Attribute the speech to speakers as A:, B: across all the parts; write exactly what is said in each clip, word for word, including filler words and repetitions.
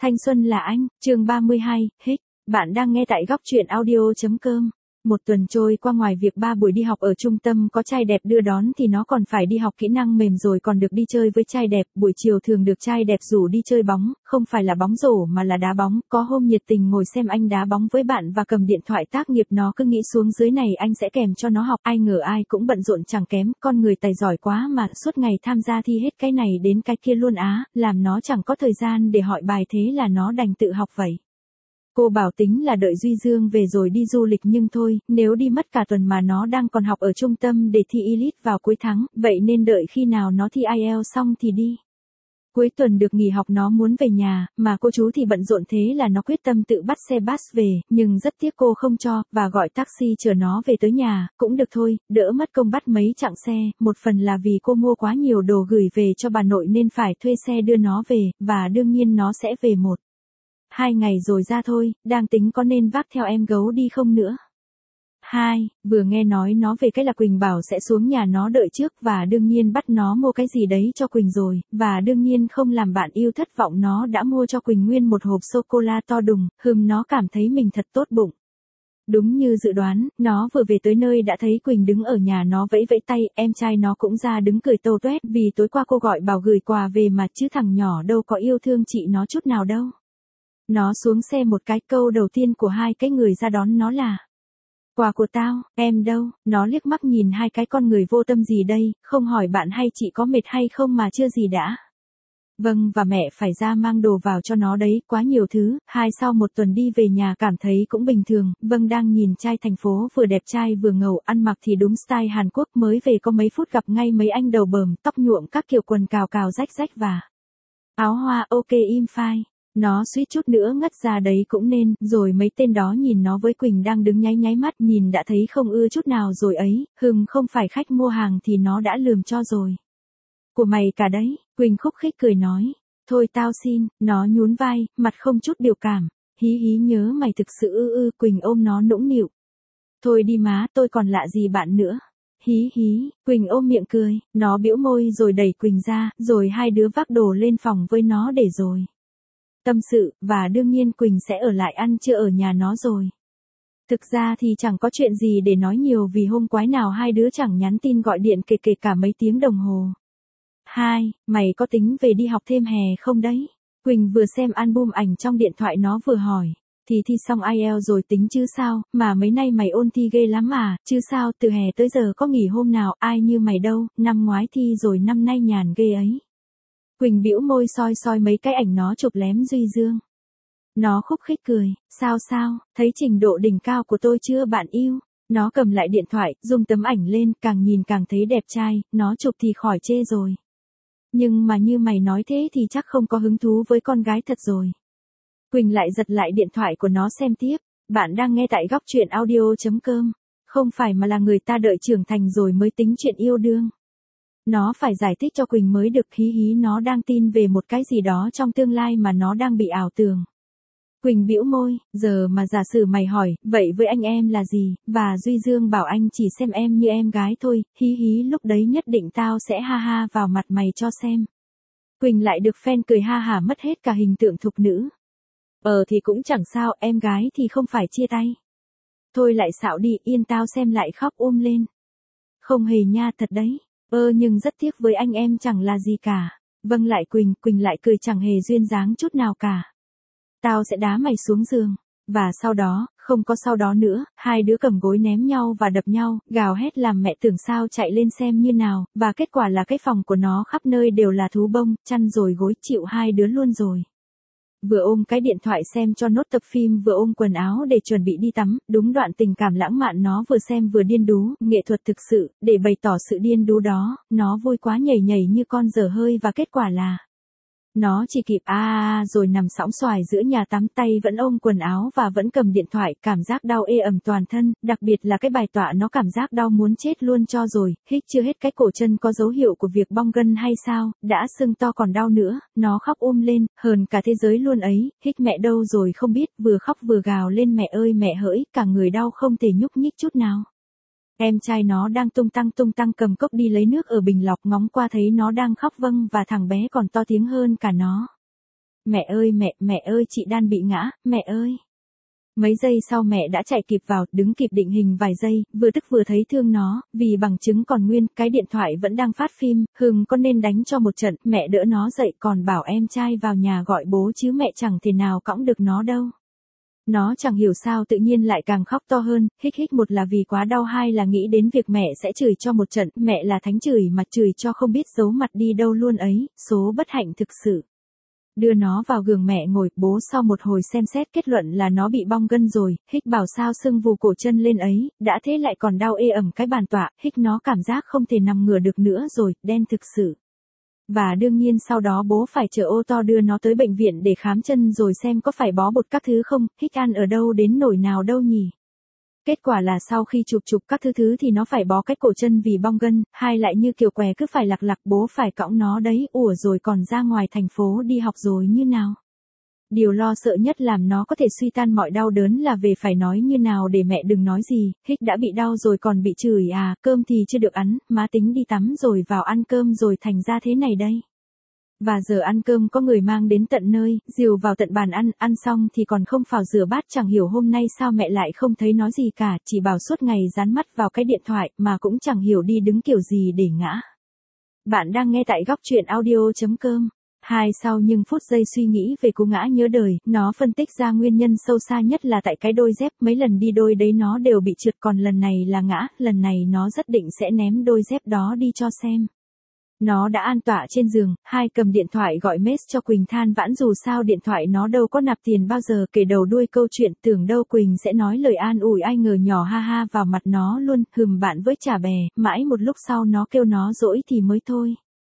A: Thanh xuân là anh, chương ba mươi hai, hết. Bạn đang nghe tại góc truyện audio.com. Một tuần trôi qua, ngoài việc ba buổi đi học ở trung tâm có trai đẹp đưa đón thì nó còn phải đi học kỹ năng mềm, rồi còn được đi chơi với trai đẹp. Buổi chiều thường được trai đẹp rủ đi chơi bóng, không phải là bóng rổ mà là đá bóng. Có hôm nhiệt tình ngồi xem anh đá bóng với bạn và cầm điện thoại tác nghiệp. Nó cứ nghĩ xuống dưới này anh sẽ kèm cho nó học, ai ngờ ai cũng bận rộn chẳng kém. Con người tài giỏi quá mà, suốt ngày tham gia thi hết cái này đến cái kia luôn á, làm nó chẳng có thời gian để hỏi bài, thế là nó đành tự học vậy. Cô bảo tính là đợi Duy Dương về rồi đi du lịch, nhưng thôi, nếu đi mất cả tuần mà nó đang còn học ở trung tâm để thi elite vào cuối tháng, vậy nên đợi khi nào nó thi ai eo xong thì đi. Cuối tuần được nghỉ học nó muốn về nhà, mà cô chú thì bận rộn, thế là nó quyết tâm tự bắt xe bus về, nhưng rất tiếc cô không cho, và gọi taxi chở nó về tới nhà. Cũng được thôi, đỡ mất công bắt mấy chặng xe, một phần là vì cô mua quá nhiều đồ gửi về cho bà nội nên phải thuê xe đưa nó về, và đương nhiên nó sẽ về một hai ngày rồi ra thôi, đang tính có nên vác theo em gấu đi không nữa. Hai, vừa nghe nói nó về cái là Quỳnh bảo sẽ xuống nhà nó đợi trước, và đương nhiên bắt nó mua cái gì đấy cho Quỳnh rồi, và đương nhiên không làm bạn yêu thất vọng, nó đã mua cho Quỳnh nguyên một hộp sô-cô-la to đùng. Hừm, nó cảm thấy mình thật tốt bụng. Đúng như dự đoán, nó vừa về tới nơi đã thấy Quỳnh đứng ở nhà, nó vẫy vẫy tay, em trai nó cũng ra đứng cười tâu toét, vì tối qua cô gọi bảo gửi quà về mà, chứ thằng nhỏ đâu có yêu thương chị nó chút nào đâu. Nó xuống xe một cái, câu đầu tiên của hai cái người ra đón nó là: quà của tao, em đâu? Nó liếc mắt nhìn hai cái con người vô tâm gì đây, không hỏi bạn hay chị có mệt hay không mà chưa gì đã. Vâng, và mẹ phải ra mang đồ vào cho nó đấy, quá nhiều thứ. Hai, sau một tuần đi về nhà cảm thấy cũng bình thường. Vâng, đang nhìn trai thành phố vừa đẹp trai vừa ngầu, ăn mặc thì đúng style Hàn Quốc, mới về có mấy phút gặp ngay mấy anh đầu bờm, tóc nhuộm các kiểu, quần cào cào rách rách và áo hoa ok im phai. Nó suýt chút nữa ngất ra đấy cũng nên, rồi mấy tên đó nhìn nó với Quỳnh đang đứng nháy nháy mắt, nhìn đã thấy không ưa chút nào rồi ấy. Hừm, không phải khách mua hàng thì nó đã lườm cho rồi. Của mày cả đấy, Quỳnh khúc khích cười nói. Thôi tao xin, nó nhún vai, mặt không chút biểu cảm. Hí hí, nhớ mày thực sự ư ư. Quỳnh ôm nó nũng nịu. Thôi đi má, tôi còn lạ gì bạn nữa. Hí hí, Quỳnh ôm miệng cười, nó bĩu môi rồi đẩy Quỳnh ra, rồi hai đứa vác đồ lên phòng với nó để rồi tâm sự, và đương nhiên Quỳnh sẽ ở lại ăn trưa ở nhà nó rồi. Thực ra thì chẳng có chuyện gì để nói nhiều, vì hôm quái nào hai đứa chẳng nhắn tin gọi điện kể kể cả mấy tiếng đồng hồ. Hai, mày có tính về đi học thêm hè không đấy? Quỳnh vừa xem album ảnh trong điện thoại nó vừa hỏi. Thì thi xong ai eo rồi tính chứ sao, mà mấy nay mày ôn thi ghê lắm à, chứ sao, từ hè tới giờ có nghỉ hôm nào, ai như mày đâu, năm ngoái thi rồi năm nay nhàn ghê ấy. Quỳnh bĩu môi soi soi mấy cái ảnh nó chụp lém Duy Dương. Nó khúc khích cười, sao sao, thấy trình độ đỉnh cao của tôi chưa bạn yêu? Nó cầm lại điện thoại, zoom tấm ảnh lên, càng nhìn càng thấy đẹp trai, nó chụp thì khỏi chê rồi. Nhưng mà như mày nói thế thì chắc không có hứng thú với con gái thật rồi. Quỳnh lại giật lại điện thoại của nó xem tiếp. Bạn đang nghe tại góc truyện audio.com. Không phải mà là người ta đợi trưởng thành rồi mới tính chuyện yêu đương. Nó phải giải thích cho Quỳnh mới được. Hí hí, nó đang tin về một cái gì đó trong tương lai mà nó đang bị ảo tưởng. Quỳnh bĩu môi, giờ mà giả sử mày hỏi, vậy với anh em là gì, và Duy Dương bảo anh chỉ xem em như em gái thôi, hí hí, lúc đấy nhất định tao sẽ ha ha vào mặt mày cho xem. Quỳnh lại được fan cười ha hả, mất hết cả hình tượng thục nữ. Ờ thì cũng chẳng sao, em gái thì không phải chia tay. Thôi lại xạo đi, yên tao xem, lại khóc um lên. Không hề nha, thật đấy. Ơ nhưng rất tiếc với anh em chẳng là gì cả. Vâng lại Quỳnh, Quỳnh lại cười chẳng hề duyên dáng chút nào cả. Tao sẽ đá mày xuống giường. Và sau đó, không có sau đó nữa, hai đứa cầm gối ném nhau và đập nhau, gào hét làm mẹ tưởng sao chạy lên xem như nào, và kết quả là cái phòng của nó khắp nơi đều là thú bông, chăn rồi gối, chịu hai đứa luôn rồi. Vừa ôm cái điện thoại xem cho nốt tập phim, vừa ôm quần áo để chuẩn bị đi tắm, đúng đoạn tình cảm lãng mạn nó vừa xem vừa điên đú, nghệ thuật thực sự, để bày tỏ sự điên đú đó, nó vui quá nhảy nhảy như con dở hơi, và kết quả là nó chỉ kịp a a a rồi nằm sõng xoài giữa nhà tắm, tay vẫn ôm quần áo và vẫn cầm điện thoại, cảm giác đau ê ẩm toàn thân, đặc biệt là cái bài tọa nó cảm giác đau muốn chết luôn cho rồi, hích chưa hết cái cổ chân có dấu hiệu của việc bong gân hay sao, đã sưng to còn đau nữa, nó khóc um lên, hờn cả thế giới luôn ấy, hích mẹ đâu rồi không biết, vừa khóc vừa gào lên mẹ ơi mẹ hỡi, cả người đau không thể nhúc nhích chút nào. Em trai nó đang tung tăng tung tăng cầm cốc đi lấy nước ở bình lọc, ngóng qua thấy nó đang khóc, vâng, và thằng bé còn to tiếng hơn cả nó. Mẹ ơi mẹ, mẹ ơi chị Đan bị ngã, mẹ ơi. Mấy giây sau mẹ đã chạy kịp vào, đứng kịp định hình vài giây, vừa tức vừa thấy thương nó, vì bằng chứng còn nguyên, cái điện thoại vẫn đang phát phim, Hưng có nên đánh cho một trận, mẹ đỡ nó dậy còn bảo em trai vào nhà gọi bố chứ mẹ chẳng thể nào cõng được nó đâu. Nó chẳng hiểu sao tự nhiên lại càng khóc to hơn, hích hích, một là vì quá đau, hai là nghĩ đến việc mẹ sẽ chửi cho một trận, mẹ là thánh chửi mà chửi cho không biết giấu mặt đi đâu luôn ấy, số bất hạnh thực sự. Đưa nó vào giường mẹ ngồi, bố sau một hồi xem xét kết luận là nó bị bong gân rồi, hích bảo sao sưng vù cổ chân lên ấy, đã thế lại còn đau ê ẩm cái bàn tọa, hích nó cảm giác không thể nằm ngửa được nữa rồi, đen thực sự. Và đương nhiên sau đó bố phải chở ô to đưa nó tới bệnh viện để khám chân rồi xem có phải bó bột các thứ không, hích ăn ở đâu đến nổi nào đâu nhỉ. Kết quả là sau khi chụp chụp các thứ thứ thì nó phải bó cái cổ chân vì bong gân, hai lại như kiểu què cứ phải lặc lặc, bố phải cõng nó đấy, ủa rồi còn ra ngoài thành phố đi học rồi như nào. Điều lo sợ nhất làm nó có thể suy tan mọi đau đớn là về phải nói như nào để mẹ đừng nói gì, hích đã bị đau rồi còn bị chửi à, cơm thì chưa được ăn, má tính đi tắm rồi vào ăn cơm rồi thành ra thế này đây. Và giờ ăn cơm có người mang đến tận nơi, dìu vào tận bàn ăn, ăn xong thì còn không phào rửa bát, chẳng hiểu hôm nay sao mẹ lại không thấy nói gì cả, chỉ bảo suốt ngày dán mắt vào cái điện thoại, mà cũng chẳng hiểu đi đứng kiểu gì để ngã. Bạn đang nghe tại góc truyện audio chấm com. Hai sau nhưng phút giây suy nghĩ về cú ngã nhớ đời, nó phân tích ra nguyên nhân sâu xa nhất là tại cái đôi dép, mấy lần đi đôi đấy nó đều bị trượt, còn lần này là ngã, lần này nó rất định sẽ ném đôi dép đó đi cho xem. Nó đã an tọa trên giường, hai cầm điện thoại gọi mess cho Quỳnh than vãn dù sao điện thoại nó đâu có nạp tiền bao giờ, kể đầu đuôi câu chuyện, tưởng đâu Quỳnh sẽ nói lời an ủi, ai ngờ nhỏ ha ha vào mặt nó luôn, hừm bạn với chả bè, mãi một lúc sau nó kêu nó dỗi thì mới thôi.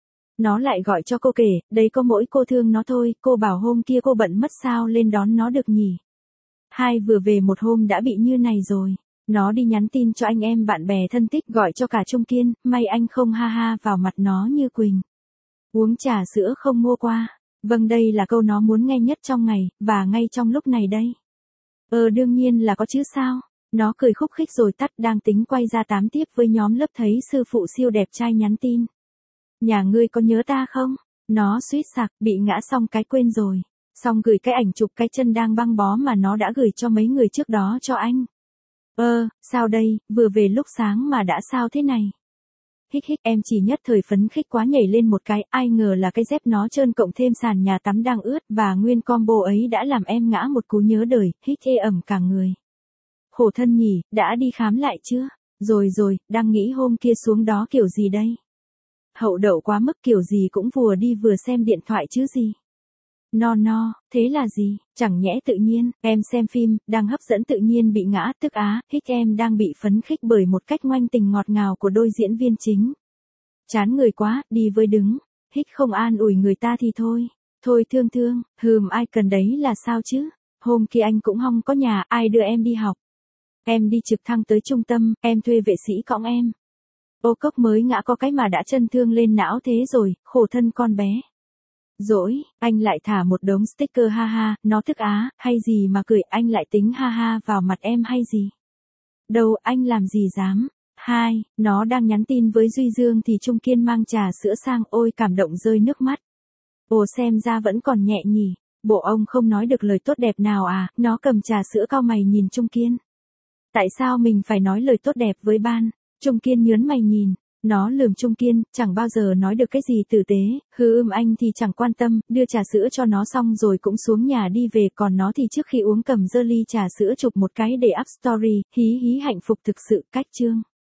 A: Nó lại gọi cho cô kể, đấy có mỗi cô thương nó thôi, cô bảo hôm kia cô bận mất sao lên đón nó được nhỉ. Hai vừa về một hôm đã bị như này rồi. Nó đi nhắn tin cho anh em bạn bè thân thích, gọi cho cả Trung Kiên, may anh không ha ha vào mặt nó như Quỳnh. Uống trà sữa không mua qua. Vâng, đây là câu nó muốn nghe nhất trong ngày, và ngay trong lúc này đây. Ờ đương nhiên là có chứ sao. Nó cười khúc khích rồi tắt, đang tính quay ra tám tiếp với nhóm lớp thấy sư phụ siêu đẹp trai nhắn tin. Nhà ngươi có nhớ ta không? Nó suýt sặc, bị ngã xong cái quên rồi. Xong gửi cái ảnh chụp cái chân đang băng bó mà nó đã gửi cho mấy người trước đó cho anh. Ơ, sao đây, vừa về lúc sáng mà đã sao thế này? Hích hích, em chỉ nhất thời phấn khích quá nhảy lên một cái, ai ngờ là cái dép nó trơn cộng thêm sàn nhà tắm đang ướt, và nguyên combo ấy đã làm em ngã một cú nhớ đời, hích ê ẩm cả người. Khổ thân nhỉ, đã đi khám lại chưa? Rồi rồi, đang nghĩ hôm kia xuống đó kiểu gì đây? Hậu đậu quá mức, kiểu gì cũng vừa đi vừa xem điện thoại chứ gì. No no, thế là gì? Chẳng nhẽ tự nhiên, em xem phim, đang hấp dẫn tự nhiên bị ngã, tức á, hích em đang bị phấn khích bởi một cách ngoanh tình ngọt ngào của đôi diễn viên chính. Chán người quá, đi với đứng. Hích không an ủi người ta thì thôi. Thôi thương thương, hừm ai cần đấy là sao chứ? Hôm kia anh cũng hong có nhà, ai đưa em đi học? Em đi trực thăng tới trung tâm, em thuê vệ sĩ cõng em. Ô cốc mới ngã có cái mà đã chân thương lên não thế rồi, khổ thân con bé. Dỗi, anh lại thả một đống sticker ha ha, nó thức á, hay gì mà cười, anh lại tính ha ha vào mặt em hay gì? Đâu, anh làm gì dám? Hai, nó đang nhắn tin với Duy Dương thì Trung Kiên mang trà sữa sang, ôi cảm động rơi nước mắt. Ồ xem ra vẫn còn nhẹ nhỉ, bộ ông không nói được lời tốt đẹp nào à, nó cầm trà sữa cau mày nhìn Trung Kiên. Tại sao mình phải nói lời tốt đẹp với ban? Trung Kiên nhớn mày nhìn. Nó lườm Trung Kiên, chẳng bao giờ nói được cái gì tử tế, hừ ưm anh thì chẳng quan tâm, đưa trà sữa cho nó xong rồi cũng xuống nhà đi về, còn nó thì trước khi uống cầm dơ ly trà sữa chụp một cái để up story, hí hí hạnh phúc thực sự, cách chương.